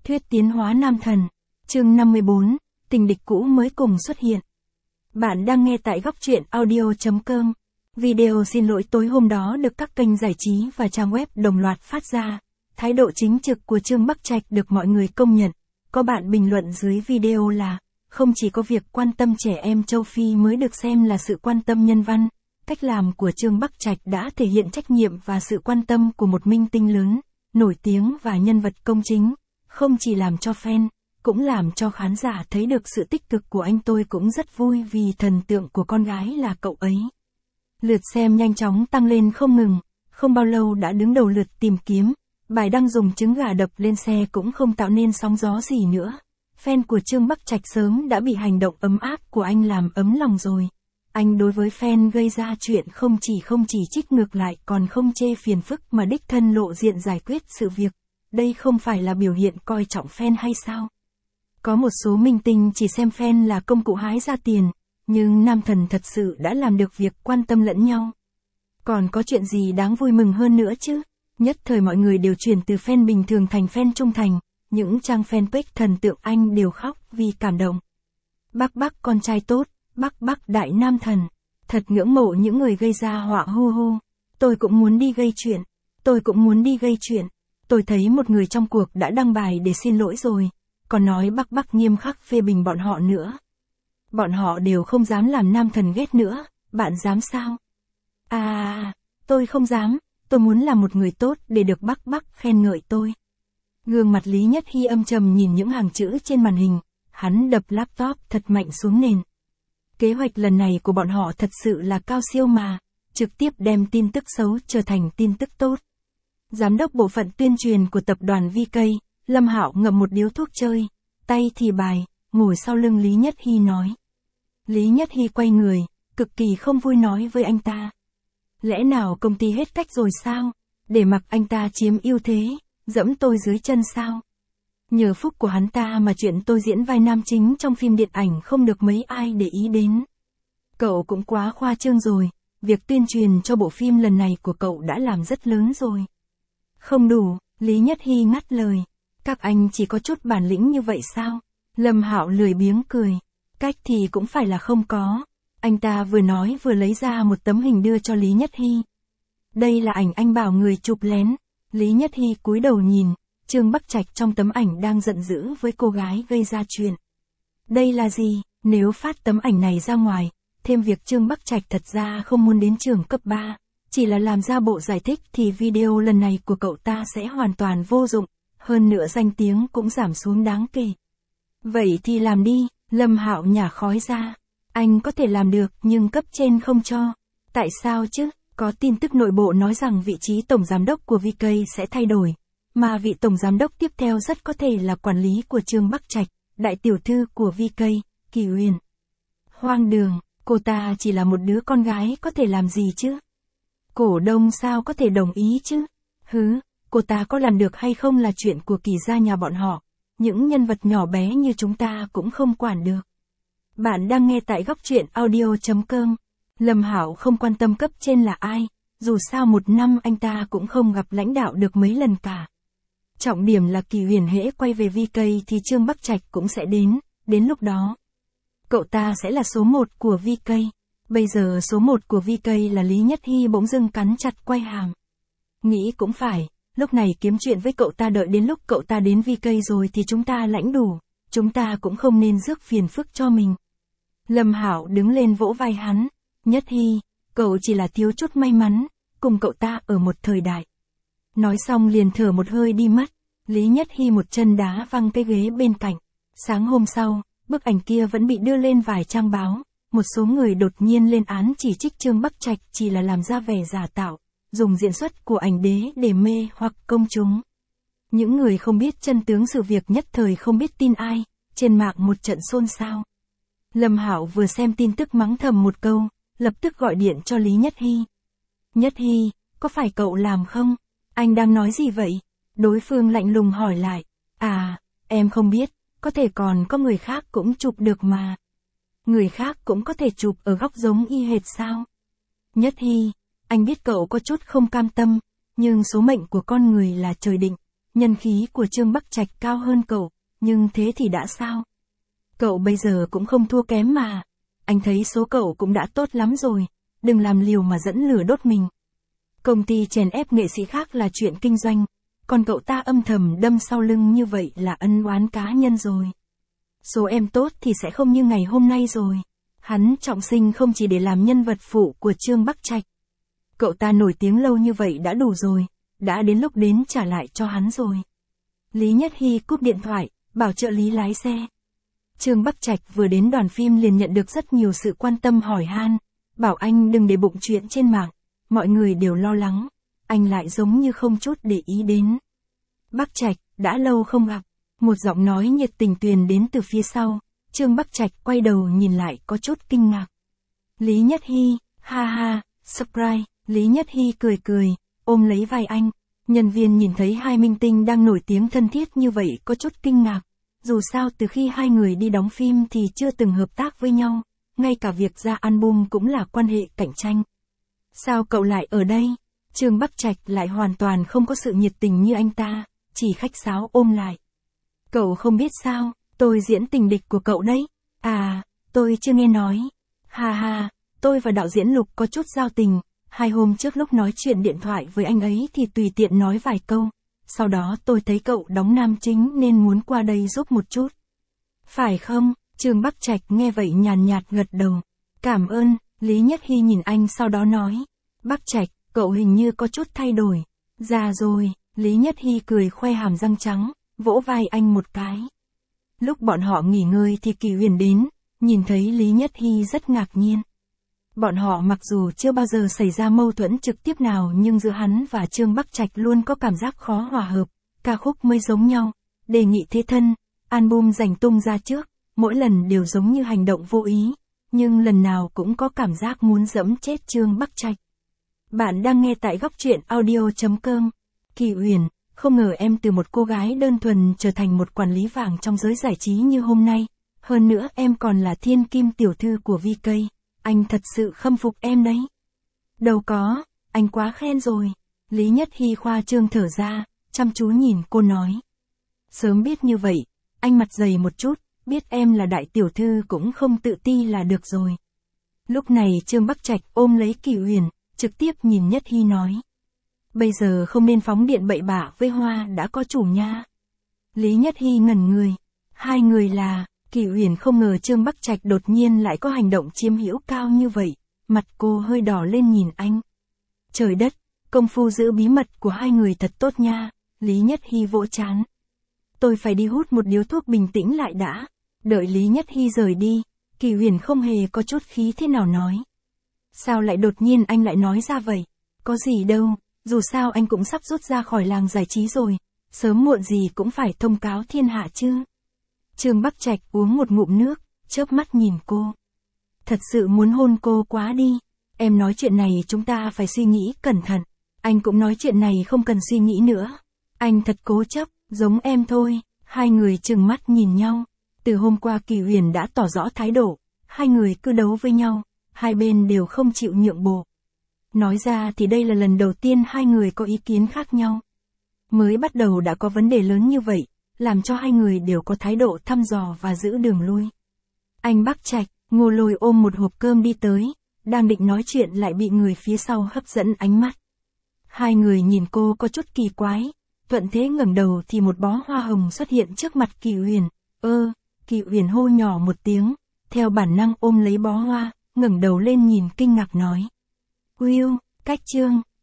Thuyết tiến hóa nam thần. Chương 54, tình địch cũ mới cùng xuất hiện. Bạn đang nghe tại góc truyện audio.com. Video xin lỗi tối hôm đó được các kênh giải trí và trang web đồng loạt phát ra. Thái độ chính trực của Trương Bắc Trạch được mọi người công nhận. Có bạn bình luận dưới video là, không chỉ có việc quan tâm trẻ em châu Phi mới được xem là sự quan tâm nhân văn, cách làm của Trương Bắc Trạch đã thể hiện trách nhiệm và sự quan tâm của một minh tinh lớn, nổi tiếng và nhân vật công chính, không chỉ làm cho fan, cũng làm cho khán giả thấy được sự tích cực của anh. Tôi cũng rất vui vì thần tượng của con gái là cậu ấy. Lượt xem nhanh chóng tăng lên không ngừng, không bao lâu đã đứng đầu lượt tìm kiếm, bài đăng dùng trứng gà đập lên xe cũng không tạo nên sóng gió gì nữa. Fan của Trương Bắc Trạch sớm đã bị hành động ấm áp của anh làm ấm lòng rồi. Anh đối với fan gây ra chuyện không chỉ trích ngược lại còn không chê phiền phức mà đích thân lộ diện giải quyết sự việc. Đây không phải là biểu hiện coi trọng fan hay sao? Có một số minh tinh chỉ xem fan là công cụ hái ra tiền, nhưng nam thần thật sự đã làm được việc quan tâm lẫn nhau. Còn có chuyện gì đáng vui mừng hơn nữa chứ? Nhất thời mọi người đều chuyển từ fan bình thường thành fan trung thành, những trang fanpage thần tượng anh đều khóc vì cảm động. Bắc con trai tốt, Bắc đại nam thần, thật ngưỡng mộ những người gây ra họa hu hu. Tôi cũng muốn đi gây chuyện. Tôi thấy một người trong cuộc đã đăng bài để xin lỗi rồi, còn nói Bắc nghiêm khắc phê bình bọn họ nữa. Bọn họ đều không dám làm nam thần ghét nữa, bạn dám sao? Tôi không dám, tôi muốn là một người tốt để được Bắc khen ngợi tôi. Gương mặt Lý Nhất Hy âm trầm nhìn những hàng chữ trên màn hình, hắn đập laptop thật mạnh xuống nền. Kế hoạch lần này của bọn họ thật sự là cao siêu mà, trực tiếp đem tin tức xấu trở thành tin tức tốt. Giám đốc bộ phận tuyên truyền của tập đoàn VK, Lâm Hạo ngậm một điếu thuốc chơi, tay thì bài, ngồi sau lưng Lý Nhất Hy nói. Lý Nhất Hy quay người, cực kỳ không vui nói với anh ta. Lẽ nào công ty hết cách rồi sao? Để mặc anh ta chiếm ưu thế, dẫm tôi dưới chân sao? Nhờ phúc của hắn ta mà chuyện tôi diễn vai nam chính trong phim điện ảnh không được mấy ai để ý đến. Cậu cũng quá khoa trương rồi, việc tuyên truyền cho bộ phim lần này của cậu đã làm rất lớn rồi. Không đủ, Lý Nhất Hy ngắt lời. Các anh chỉ có chút bản lĩnh như vậy sao? Lâm Hạo lười biếng cười. Cách thì cũng phải là không có. Anh ta vừa nói vừa lấy ra một tấm hình đưa cho Lý Nhất Hy. Đây là ảnh anh bảo người chụp lén. Lý Nhất Hy cúi đầu nhìn, Trương Bắc Trạch trong tấm ảnh đang giận dữ với cô gái gây ra chuyện. Đây là gì? Nếu phát tấm ảnh này ra ngoài, thêm việc Trương Bắc Trạch thật ra không muốn đến trường cấp 3, chỉ là làm ra bộ giải thích thì video lần này của cậu ta sẽ hoàn toàn vô dụng, hơn nữa danh tiếng cũng giảm xuống đáng kể. Vậy thì làm đi, Lâm Hạo nhả khói ra. Anh có thể làm được nhưng cấp trên không cho. Tại sao chứ? Có tin tức nội bộ nói rằng vị trí tổng giám đốc của VK sẽ thay đổi, mà vị tổng giám đốc tiếp theo rất có thể là quản lý của Trương Bắc Trạch, đại tiểu thư của VK, Kỳ Uyển. Hoang đường, cô ta chỉ là một đứa con gái có thể làm gì chứ? Cổ đông sao có thể đồng ý chứ? Cô ta có làm được hay không là chuyện của Kỳ gia nhà bọn họ, những nhân vật nhỏ bé như chúng ta cũng không quản được. Bạn đang nghe tại góc truyện audio.com. Lâm Hạo không quan tâm cấp trên là ai, dù sao một năm anh ta cũng không gặp lãnh đạo được mấy lần cả. Trọng điểm là Kỳ Uyển hễ quay về VK thì Trương Bắc Trạch cũng sẽ đến lúc đó. Cậu ta sẽ là số 1 của VK. Bây giờ số 1 của VK là Lý Nhất Hy bỗng dưng cắn chặt quai hàm. Nghĩ cũng phải, lúc này kiếm chuyện với cậu ta, đợi đến lúc cậu ta đến VK rồi thì chúng ta lãnh đủ, chúng ta cũng không nên rước phiền phức cho mình. Lâm Hạo đứng lên vỗ vai hắn. Nhất Hy, cậu chỉ là thiếu chút may mắn, cùng cậu ta ở một thời đại. Nói xong liền thở một hơi đi mất. Lý Nhất Hy một chân đá văng cái ghế bên cạnh. Sáng hôm sau, bức ảnh kia vẫn bị đưa lên vài trang báo. Một số người đột nhiên lên án chỉ trích Trương Bắc Trạch chỉ là làm ra vẻ giả tạo, dùng diễn xuất của ảnh đế để mê hoặc công chúng. Những người không biết chân tướng sự việc nhất thời không biết tin ai, trên mạng một trận xôn xao. Lâm Hạo vừa xem tin tức mắng thầm một câu, lập tức gọi điện cho Lý Nhất Hy. Nhất Hy, có phải cậu làm không? Anh đang nói gì vậy? Đối phương lạnh lùng hỏi lại. Em không biết, có thể còn có người khác cũng chụp được mà. Người khác cũng có thể chụp ở góc giống y hệt sao? Nhất Hy, anh biết cậu có chút không cam tâm, nhưng số mệnh của con người là trời định. Nhân khí của Trương Bắc Trạch cao hơn cậu, nhưng thế thì đã sao? Cậu bây giờ cũng không thua kém mà. Anh thấy số cậu cũng đã tốt lắm rồi, đừng làm liều mà dẫn lửa đốt mình. Công ty chèn ép nghệ sĩ khác là chuyện kinh doanh, còn cậu ta âm thầm đâm sau lưng như vậy là ân oán cá nhân rồi. Số em tốt thì sẽ không như ngày hôm nay rồi. Hắn trọng sinh không chỉ để làm nhân vật phụ của Trương Bắc Trạch. Cậu ta nổi tiếng lâu như vậy đã đủ rồi, đã đến lúc đến trả lại cho hắn rồi. Lý Nhất Hy cúp điện thoại, bảo trợ lý lái xe. Trương Bắc Trạch vừa đến đoàn phim liền nhận được rất nhiều sự quan tâm hỏi han, bảo anh đừng để bụng chuyện trên mạng, mọi người đều lo lắng, anh lại giống như không chút để ý đến. Bắc Trạch, đã lâu không gặp, một giọng nói nhiệt tình truyền đến từ phía sau, Trương Bắc Trạch quay đầu nhìn lại có chút kinh ngạc. Lý Nhất Hy, ha ha, surprise, Lý Nhất Hy cười cười, ôm lấy vai anh, nhân viên nhìn thấy hai minh tinh đang nổi tiếng thân thiết như vậy có chút kinh ngạc. Dù sao từ khi hai người đi đóng phim thì chưa từng hợp tác với nhau, ngay cả việc ra album cũng là quan hệ cạnh tranh. Sao cậu lại ở đây? Trương Bắc Trạch lại hoàn toàn không có sự nhiệt tình như anh ta, chỉ khách sáo ôm lại. Cậu không biết sao, tôi diễn tình địch của cậu đấy. À, tôi chưa nghe nói. Ha ha, tôi và đạo diễn Lục có chút giao tình, 2 hôm trước lúc nói chuyện điện thoại với anh ấy thì tùy tiện nói vài câu. Sau đó tôi thấy cậu đóng nam chính nên muốn qua đây giúp một chút. Phải không? Trương Bắc Trạch nghe vậy nhàn nhạt gật đầu. Cảm ơn, Lý Nhất Hy nhìn anh sau đó nói. Bắc Trạch, cậu hình như có chút thay đổi. Già rồi, Lý Nhất Hy cười khoe hàm răng trắng, vỗ vai anh một cái. Lúc bọn họ nghỉ ngơi thì Kỳ Huyền đến, nhìn thấy Lý Nhất Hy rất ngạc nhiên. Bọn họ mặc dù chưa bao giờ xảy ra mâu thuẫn trực tiếp nào nhưng giữa hắn và Trương Bắc Trạch luôn có cảm giác khó hòa hợp, ca khúc mới giống nhau, đề nghị thế thân, album dành tung ra trước, mỗi lần đều giống như hành động vô ý, nhưng lần nào cũng có cảm giác muốn giẫm chết Trương Bắc Trạch. Bạn đang nghe tại góc truyện audio.com. Kỳ Uyển, không ngờ em từ một cô gái đơn thuần trở thành một quản lý vàng trong giới giải trí như hôm nay, hơn nữa em còn là thiên kim tiểu thư của VK. Anh thật sự khâm phục em đấy. Đâu có, anh quá khen rồi. Lý Nhất Hy khoa trương thở ra, chăm chú nhìn cô nói. Sớm biết như vậy, anh mặt dày một chút, biết em là đại tiểu thư cũng không tự ti là được rồi. Lúc này Trương Bắc Trạch ôm lấy Kỳ Uyển, trực tiếp nhìn Nhất Hy nói. Bây giờ không nên phóng điện bậy bạ với Hoa đã có chủ nha. Lý Nhất Hy ngẩn người. Hai người là... Kỳ Uyển không ngờ Trương Bắc Trạch đột nhiên lại có hành động chiếm hữu cao như vậy, mặt cô hơi đỏ lên nhìn anh. Trời đất, công phu giữ bí mật của hai người thật tốt nha, Lý Nhất Hy vỗ trán. Tôi phải đi hút một điếu thuốc bình tĩnh lại đã. Đợi Lý Nhất Hy rời đi, Kỳ Uyển không hề có chút khí thế nào nói. Sao lại đột nhiên anh lại nói ra vậy? Có gì đâu, dù sao anh cũng sắp rút ra khỏi làng giải trí rồi, sớm muộn gì cũng phải thông cáo thiên hạ chứ. Trương Bắc Trạch uống một ngụm nước, chớp mắt nhìn cô. Thật sự muốn hôn cô quá đi. Em nói chuyện này chúng ta phải suy nghĩ cẩn thận. Anh cũng nói chuyện này không cần suy nghĩ nữa. Anh thật cố chấp, giống em thôi. Hai người trừng mắt nhìn nhau. Từ hôm qua Kỳ Huyền đã tỏ rõ thái độ. Hai người cứ đấu với nhau. Hai bên đều không chịu nhượng bộ. Nói ra thì đây là lần đầu tiên hai người có ý kiến khác nhau. Mới bắt đầu đã có vấn đề lớn như vậy, làm cho hai người đều có thái độ thăm dò và giữ đường lui. Anh Bắc Trạch, Ngô Lôi ôm một hộp cơm đi tới, đang định nói chuyện lại bị người phía sau hấp dẫn ánh mắt. Hai người nhìn cô có chút kỳ quái, thuận thế ngẩng đầu thì một bó hoa hồng xuất hiện trước mặt Kỳ Huyền. Kỳ Huyền hô nhỏ một tiếng, theo bản năng ôm lấy bó hoa, ngẩng đầu lên nhìn kinh ngạc nói. Will, cách Trương,